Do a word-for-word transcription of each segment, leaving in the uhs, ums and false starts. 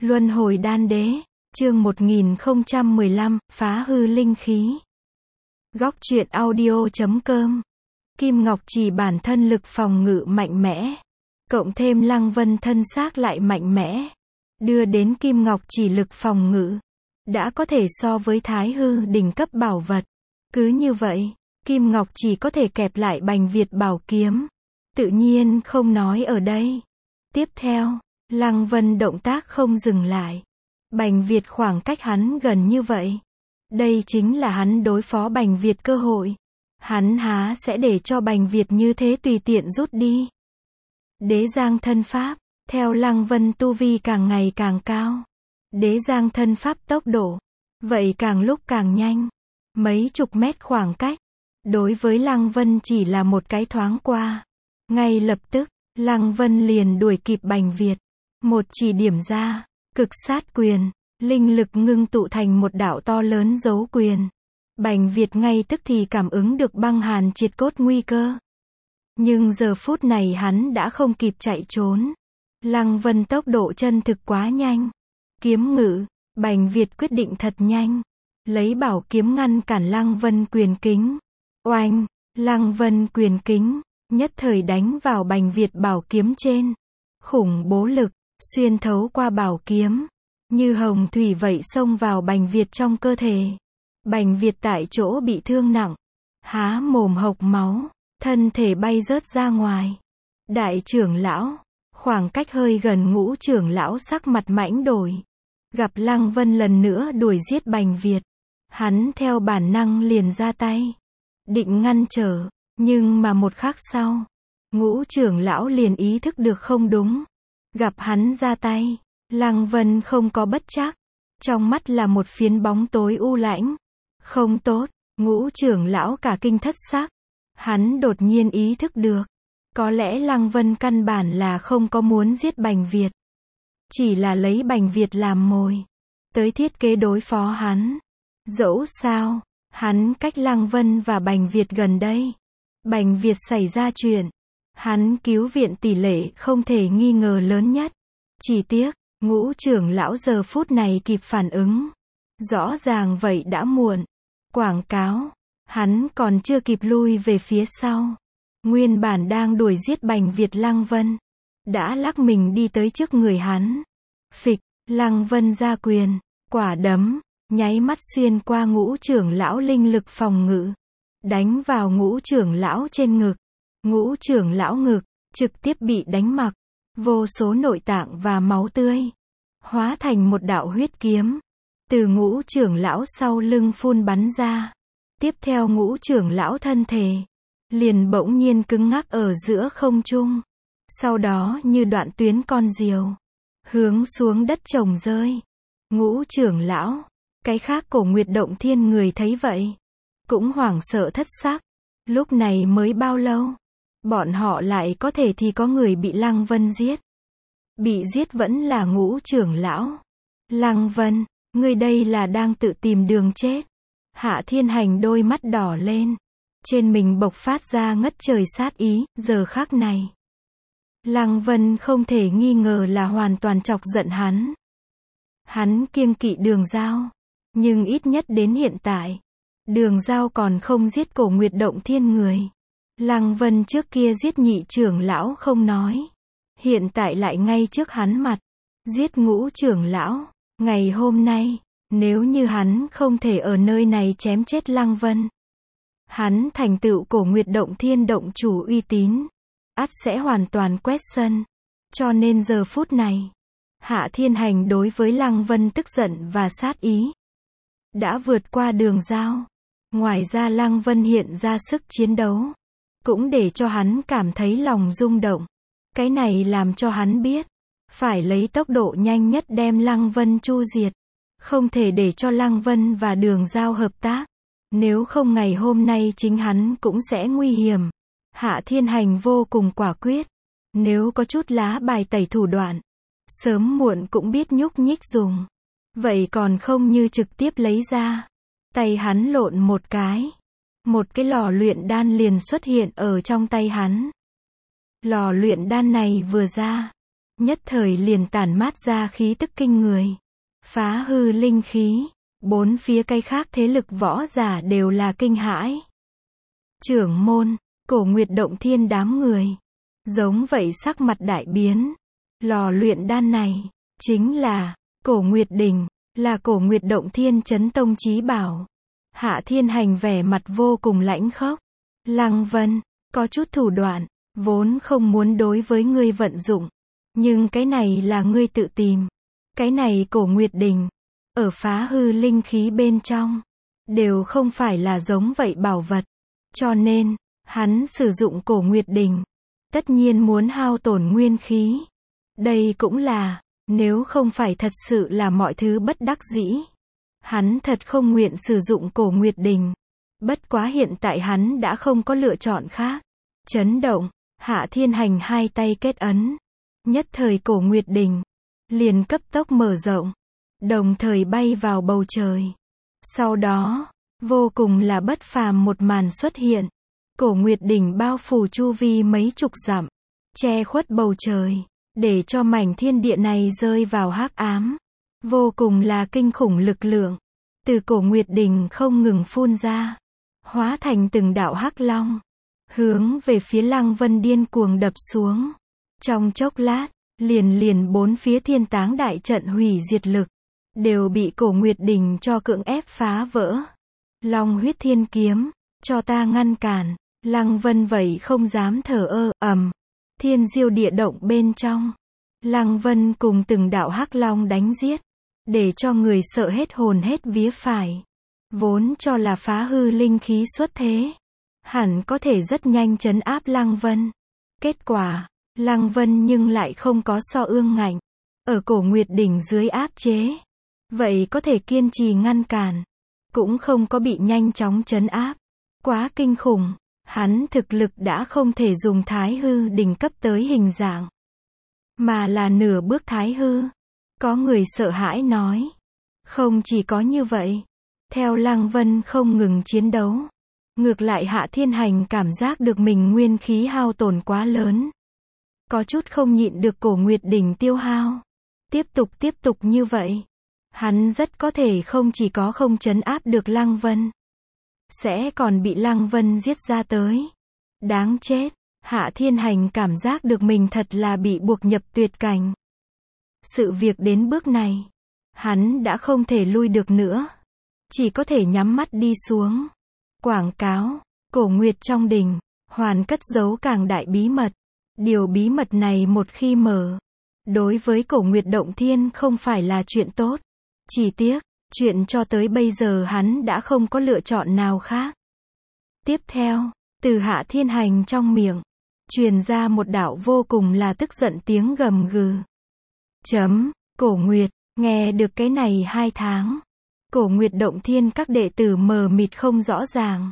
Luân hồi đan đế, chương một nghìn không trăm mười lăm, phá hư linh khí. Góc truyện audio chấm com. Kim Ngọc Chỉ bản thân lực phòng ngự mạnh mẽ, cộng thêm Lăng Vân thân xác lại mạnh mẽ, đưa đến Kim Ngọc Chỉ lực phòng ngự đã có thể so với Thái Hư đỉnh cấp bảo vật. Cứ như vậy, Kim Ngọc Chỉ có thể kẹp lại Bành Việt bảo kiếm. Tự nhiên không nói ở đây. Tiếp theo, Lăng Vân động tác không dừng lại. Bành Việt khoảng cách hắn gần như vậy. Đây chính là hắn đối phó Bành Việt cơ hội. Hắn há sẽ để cho Bành Việt như thế tùy tiện rút đi. Đế giang thân pháp, theo Lăng Vân tu vi càng ngày càng cao. Đế giang thân pháp tốc độ, vậy càng lúc càng nhanh. Mấy chục mét khoảng cách, đối với Lăng Vân chỉ là một cái thoáng qua. Ngay lập tức, Lăng Vân liền đuổi kịp Bành Việt. Một chỉ điểm ra, cực sát quyền, linh lực ngưng tụ thành một đạo to lớn dấu quyền. Bành Việt ngay tức thì cảm ứng được băng hàn triệt cốt nguy cơ. Nhưng giờ phút này hắn đã không kịp chạy trốn. Lăng Vân tốc độ chân thực quá nhanh. Kiếm ngự, Bành Việt quyết định thật nhanh. Lấy bảo kiếm ngăn cản Lăng Vân quyền kính. Oanh, Lăng Vân quyền kính, nhất thời đánh vào Bành Việt bảo kiếm trên. Khủng bố lực, xuyên thấu qua bảo kiếm, như hồng thủy vậy xông vào Bành Việt trong cơ thể. Bành Việt tại chỗ bị thương nặng, há mồm hộc máu, thân thể bay rớt ra ngoài. Đại trưởng lão, khoảng cách hơi gần Ngũ trưởng lão sắc mặt mãnh đổi. Gặp Lăng Vân lần nữa đuổi giết Bành Việt, hắn theo bản năng liền ra tay, định ngăn trở, nhưng mà một khắc sau, Ngũ trưởng lão liền ý thức được không đúng. Gặp hắn ra tay, Lăng Vân không có bất trắc, trong mắt là một phiến bóng tối u lãnh. Không tốt, Ngũ trưởng lão cả kinh thất sắc. Hắn đột nhiên ý thức được, có lẽ Lăng Vân căn bản là không có muốn giết Bành Việt, chỉ là lấy Bành Việt làm mồi, tới thiết kế đối phó hắn. Dẫu sao, hắn cách Lăng Vân và Bành Việt gần đây. Bành Việt xảy ra chuyện, hắn cứu viện tỷ lệ không thể nghi ngờ lớn nhất. Chỉ tiếc, Ngũ trưởng lão giờ phút này kịp phản ứng. Rõ ràng vậy đã muộn. Quảng cáo, hắn còn chưa kịp lui về phía sau. Nguyên bản đang đuổi giết Bành Việt Lăng Vân, đã lắc mình đi tới trước người hắn. Phịch, Lăng Vân ra quyền, quả đấm, nháy mắt xuyên qua Ngũ trưởng lão linh lực phòng ngự. Đánh vào Ngũ trưởng lão trên ngực. Ngũ trưởng lão ngực, trực tiếp bị đánh mặc. Vô số nội tạng và máu tươi, hóa thành một đạo huyết kiếm. Từ Ngũ trưởng lão sau lưng phun bắn ra. Tiếp theo Ngũ trưởng lão thân thể liền bỗng nhiên cứng ngắc ở giữa không trung. Sau đó như đoạn tuyến con diều, hướng xuống đất trồng rơi. Ngũ trưởng lão, cái khác Cổ Nguyệt Động Thiên người thấy vậy, cũng hoảng sợ thất sắc. Lúc này mới bao lâu, bọn họ lại có thể thì có người bị Lăng Vân giết. Bị giết vẫn là Ngũ trưởng lão. Lăng Vân, ngươi đây là đang tự tìm đường chết. Hạ Thiên Hành đôi mắt đỏ lên, trên mình bộc phát ra ngất trời sát ý. Giờ khắc này, Lăng Vân không thể nghi ngờ là hoàn toàn chọc giận hắn. Hắn kiêng kỵ Đường Giao, nhưng ít nhất đến hiện tại, Đường Giao còn không giết Cổ Nguyệt Động Thiên người. Lăng Vân trước kia giết nhị trưởng lão không nói, hiện tại lại ngay trước hắn mặt giết Ngũ trưởng lão. Ngày hôm nay, nếu như hắn không thể ở nơi này chém chết Lăng Vân, hắn thành tựu Cổ Nguyệt Động Thiên động chủ uy tín, ắt sẽ hoàn toàn quét sân. Cho nên giờ phút này, Hạ Thiên Hành đối với Lăng Vân tức giận và sát ý đã vượt qua Đường Giao. Ngoài ra Lăng Vân hiện ra sức chiến đấu, cũng để cho hắn cảm thấy lòng rung động. Cái này làm cho hắn biết, phải lấy tốc độ nhanh nhất đem Lăng Vân chu diệt. Không thể để cho Lăng Vân và Đường Giao hợp tác. Nếu không ngày hôm nay chính hắn cũng sẽ nguy hiểm. Hạ Thiên Hành vô cùng quả quyết. Nếu có chút lá bài tẩy thủ đoạn, sớm muộn cũng biết nhúc nhích dùng. Vậy còn không như trực tiếp lấy ra. Tay hắn lộn một cái, một cái lò luyện đan liền xuất hiện ở trong tay hắn. Lò luyện đan này vừa ra, nhất thời liền tản mát ra khí tức kinh người. Phá hư linh khí, bốn phía cái khác thế lực võ giả đều là kinh hãi. Trưởng môn, Cổ Nguyệt Động Thiên đám người, giống vậy sắc mặt đại biến. Lò luyện đan này, chính là, Cổ Nguyệt Đình, là Cổ Nguyệt Động Thiên chấn tông chí bảo. Hạ Thiên Hành vẻ mặt vô cùng lãnh khốc. Lăng Vân, có chút thủ đoạn, vốn không muốn đối với ngươi vận dụng. Nhưng cái này là ngươi tự tìm. Cái này Cổ Nguyệt Đình, ở phá hư linh khí bên trong, đều không phải là giống vậy bảo vật. Cho nên, hắn sử dụng Cổ Nguyệt Đình, tất nhiên muốn hao tổn nguyên khí. Đây cũng là, nếu không phải thật sự là mọi thứ bất đắc dĩ, hắn thật không nguyện sử dụng Cổ Nguyệt Đình. Bất quá hiện tại hắn đã không có lựa chọn khác. Chấn động, Hạ Thiên Hành hai tay kết ấn. Nhất thời Cổ Nguyệt Đình liền cấp tốc mở rộng, đồng thời bay vào bầu trời. Sau đó, vô cùng là bất phàm một màn xuất hiện. Cổ Nguyệt Đỉnh bao phủ chu vi mấy chục dặm, che khuất bầu trời, để cho mảnh thiên địa này rơi vào hắc ám. Vô cùng là kinh khủng lực lượng, từ Cổ Nguyệt Đỉnh không ngừng phun ra, hóa thành từng đạo hắc long, hướng về phía Lăng Vân điên cuồng đập xuống. Trong chốc lát, liền liền bốn phía thiên táng đại trận hủy diệt lực, đều bị Cổ Nguyệt Đỉnh cho cưỡng ép phá vỡ. Long huyết thiên kiếm, cho ta ngăn cản. Lăng Vân vậy không dám thở ơ, ầm. Thiên diêu địa động bên trong, Lăng Vân cùng từng đạo hắc long đánh giết, để cho người sợ hết hồn hết vía phải. Vốn cho là phá hư linh khí xuất thế, hẳn có thể rất nhanh trấn áp Lăng Vân. Kết quả, Lăng Vân nhưng lại không có so ương ngạnh, ở Cổ Nguyệt Đỉnh dưới áp chế. Vậy có thể kiên trì ngăn cản, cũng không có bị nhanh chóng trấn áp. Quá kinh khủng, hắn thực lực đã không thể dùng Thái Hư đỉnh cấp tới hình dạng, mà là nửa bước Thái Hư. Có người sợ hãi nói, không chỉ có như vậy, theo Lăng Vân không ngừng chiến đấu, ngược lại Hạ Thiên Hành cảm giác được mình nguyên khí hao tổn quá lớn, có chút không nhịn được Cổ Nguyệt Đỉnh tiêu hao. Tiếp tục tiếp tục như vậy, hắn rất có thể không chỉ có không trấn áp được Lăng Vân, sẽ còn bị Lăng Vân giết ra tới. Đáng chết, Hạ Thiên Hành cảm giác được mình thật là bị buộc nhập tuyệt cảnh. Sự việc đến bước này, hắn đã không thể lui được nữa, chỉ có thể nhắm mắt đi xuống. Quảng cáo, Cổ Nguyệt trong đình, hoàn cất giấu càng đại bí mật. Điều bí mật này một khi mở, đối với Cổ Nguyệt Động Thiên không phải là chuyện tốt. Chỉ tiếc, chuyện cho tới bây giờ hắn đã không có lựa chọn nào khác. Tiếp theo, từ Hạ Thiên Hành trong miệng, truyền ra một đạo vô cùng là tức giận tiếng gầm gừ. Chấm, Cổ Nguyệt, nghe được cái này hai tháng. Cổ Nguyệt Động Thiên các đệ tử mờ mịt không rõ ràng.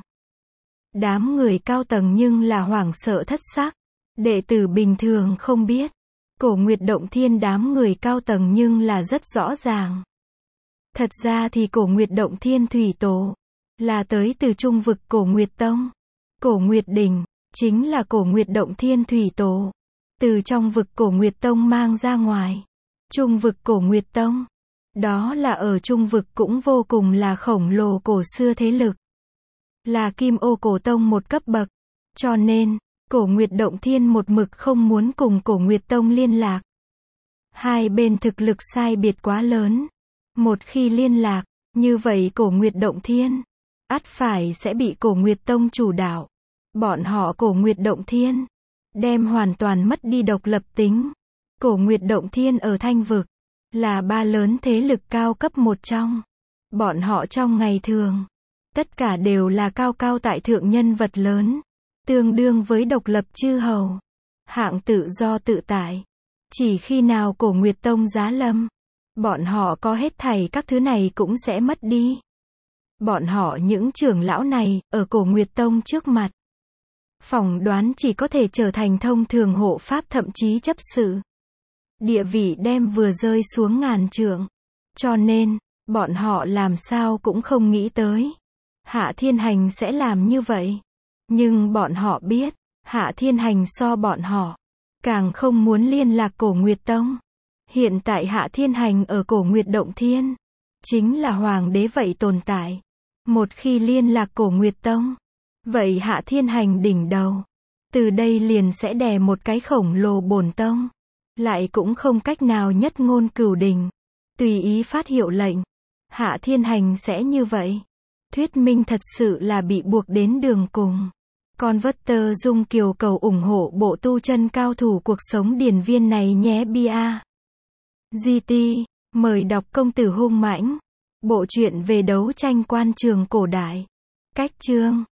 Đám người cao tầng nhưng là hoảng sợ thất sắc. Đệ tử bình thường không biết. Cổ Nguyệt Động Thiên đám người cao tầng nhưng là rất rõ ràng. Thật ra thì Cổ Nguyệt Động Thiên thủy tổ là tới từ trung vực Cổ Nguyệt Tông. Cổ Nguyệt Đỉnh chính là Cổ Nguyệt Động Thiên thủy tổ, từ trong vực Cổ Nguyệt Tông mang ra ngoài. Trung vực Cổ Nguyệt Tông, đó là ở trung vực cũng vô cùng là khổng lồ cổ xưa thế lực, là Kim Ô Cổ Tông một cấp bậc. Cho nên, Cổ Nguyệt Động Thiên một mực không muốn cùng Cổ Nguyệt Tông liên lạc. Hai bên thực lực sai biệt quá lớn. Một khi liên lạc, như vậy Cổ Nguyệt Động Thiên ắt phải sẽ bị Cổ Nguyệt Tông chủ đạo. Bọn họ Cổ Nguyệt Động Thiên đem hoàn toàn mất đi độc lập tính. Cổ Nguyệt Động Thiên ở Thanh vực là ba lớn thế lực cao cấp một trong. Bọn họ trong ngày thường, tất cả đều là cao cao tại thượng nhân vật lớn, tương đương với độc lập chư hầu, hạng tự do tự tại. Chỉ khi nào Cổ Nguyệt Tông giá lâm, bọn họ có hết thảy các thứ này cũng sẽ mất đi. Bọn họ những trưởng lão này, ở Cổ Nguyệt Tông trước mặt, phỏng đoán chỉ có thể trở thành thông thường hộ pháp thậm chí chấp sự. Địa vị đem vừa rơi xuống ngàn trượng. Cho nên, bọn họ làm sao cũng không nghĩ tới Hạ Thiên Hành sẽ làm như vậy. Nhưng bọn họ biết, Hạ Thiên Hành so bọn họ càng không muốn liên lạc Cổ Nguyệt Tông. Hiện tại Hạ Thiên Hành ở Cổ Nguyệt Động Thiên, chính là hoàng đế vậy tồn tại. Một khi liên lạc Cổ Nguyệt Tông, vậy Hạ Thiên Hành đỉnh đầu, từ đây liền sẽ đè một cái khổng lồ bổn tông. Lại cũng không cách nào nhất ngôn cửu đình, tùy ý phát hiệu lệnh. Hạ Thiên Hành sẽ như vậy. Thuyết minh thật sự là bị buộc đến đường cùng. Converter Dung Kiều cầu ủng hộ bộ tu chân cao thủ cuộc sống điển viên này nhé bia. giê tê, mời đọc Công tử hung mãnh. Bộ truyện về đấu tranh quan trường cổ đại. Cách chương